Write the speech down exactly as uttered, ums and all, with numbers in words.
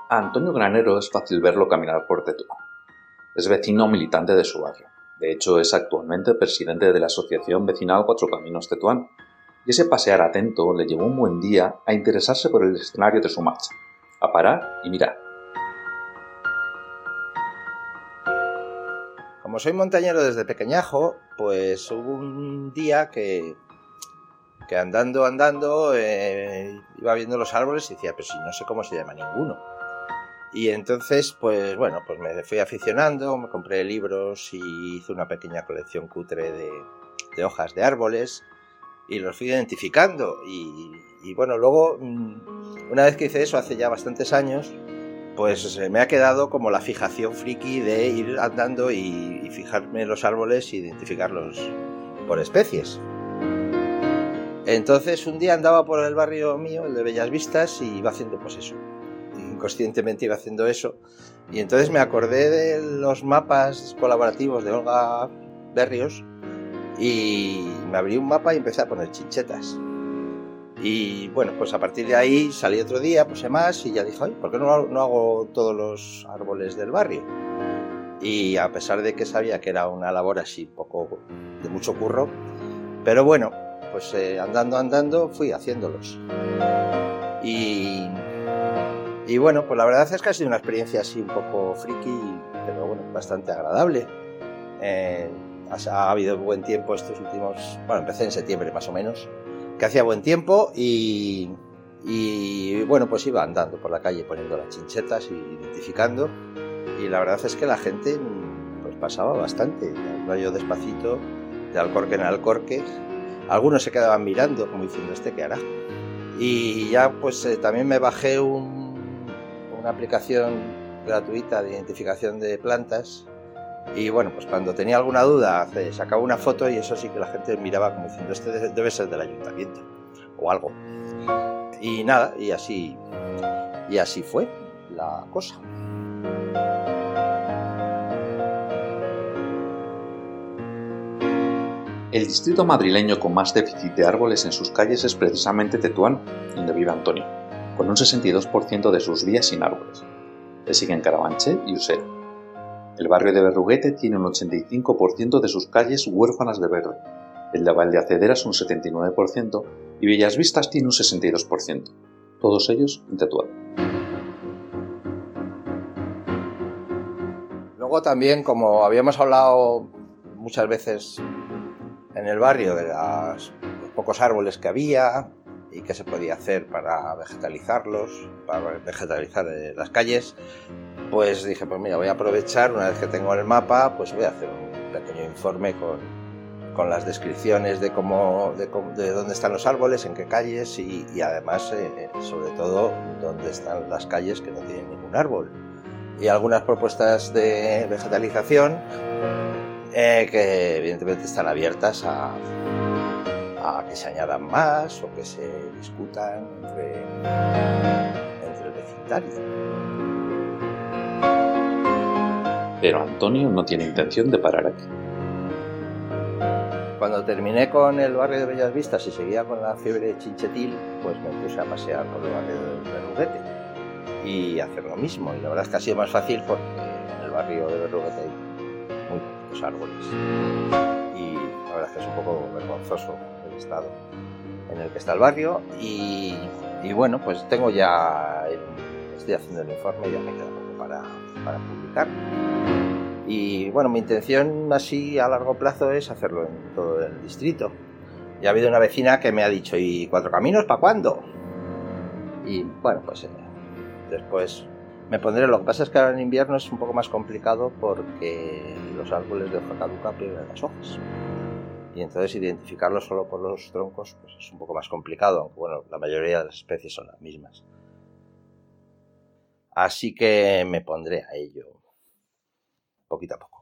A Antonio Granero es fácil verlo caminar por Tetuán. Es vecino militante de su barrio. De hecho, es actualmente presidente de la Asociación Vecinal Cuatro Caminos Tetuán. Y ese pasear atento le llevó un buen día a interesarse por el escenario de su marcha, a parar y mirar. Como soy montañero desde pequeñajo, pues hubo un día que, que andando, andando, eh, iba viendo los árboles y decía, pero si no sé cómo se llama ninguno. Y entonces, pues bueno, pues me fui aficionando, me compré libros y hice una pequeña colección cutre de, de hojas de árboles y los fui identificando. Y, y bueno, luego, una vez que hice eso hace ya bastantes años, pues me ha quedado como la fijación friki de ir andando y, y fijarme en los árboles e identificarlos por especies. Entonces un día andaba por el barrio mío, el de Bellas Vistas, y iba haciendo pues eso. Inconscientemente iba haciendo eso. Y entonces me acordé de los mapas colaborativos de Olga Berrios y me abrí un mapa y empecé a poner chinchetas. Y bueno, pues a partir de ahí salí otro día, puse más y ya dije, ay, ¿por qué no, no hago todos los árboles del barrio? Y a pesar de que sabía que era una labor así, un poco de mucho curro, pero bueno, pues eh, andando, andando, fui haciéndolos. Y, y bueno, pues la verdad es que ha sido una experiencia así un poco friki, pero bueno, bastante agradable. Eh, ha, ha habido buen tiempo estos últimos, bueno, empecé en septiembre más o menos, que hacía buen tiempo y, y bueno, pues iba andando por la calle poniendo las chinchetas y identificando, y la verdad es que la gente pues pasaba bastante, iba yo despacito, de alcorque en alcorque, algunos se quedaban mirando como diciendo, ¿este qué hará? Y ya pues eh, también me bajé un, una aplicación gratuita de identificación de plantas. Y bueno, pues cuando tenía alguna duda, sacaba una foto y eso sí que la gente miraba como diciendo, este debe ser del ayuntamiento o algo. Y nada, y así, y así fue la cosa. El distrito madrileño con más déficit de árboles en sus calles es precisamente Tetuán, donde vive Antonio, con un sesenta y dos por ciento de sus vías sin árboles. Le siguen Carabanchel y Usera. El barrio de Berruguete tiene un ochenta y cinco por ciento de sus calles huérfanas de verde, el de Valdeacederas un setenta y nueve por ciento y Bellas Vistas tiene un sesenta y dos por ciento, todos ellos en Tetuán. Luego también, como habíamos hablado muchas veces en el barrio de las, los pocos árboles que había y qué se podía hacer para vegetalizarlos, para vegetalizar las calles, pues dije, pues mira, voy a aprovechar, una vez que tengo el mapa, pues voy a hacer un pequeño informe con, con las descripciones de cómo, de, cómo, de dónde están los árboles, en qué calles y, y además, eh, sobre todo, dónde están las calles que no tienen ningún árbol. Y algunas propuestas de vegetalización eh, que evidentemente están abiertas a, a que se añadan más o que se discutan entre, entre el vecindario. Pero Antonio no tiene intención de parar aquí. Cuando terminé con el barrio de Bellas Vistas y seguía con la fiebre chinchetil, pues me puse a pasear por el barrio de Berruguete y hacer lo mismo. Y la verdad es que ha sido más fácil porque en el barrio de Berruguete hay muy poquitos árboles. Y la verdad es que es un poco vergonzoso el estado en el que está el barrio. Y, y bueno, pues tengo ya, el, estoy haciendo el informe y ya me queda poco para, para publicar. Y bueno, mi intención así a largo plazo es hacerlo en todo el distrito. Ya ha habido una vecina que me ha dicho, ¿y Cuatro Caminos para cuándo? Y bueno, pues eh, después me pondré. Lo que pasa es que ahora en invierno es un poco más complicado porque los árboles de hoja caduca pierden las hojas. Y entonces identificarlos solo por los troncos pues es un poco más complicado, aunque bueno, la mayoría de las especies son las mismas. Así que me pondré a ello poquito a poco.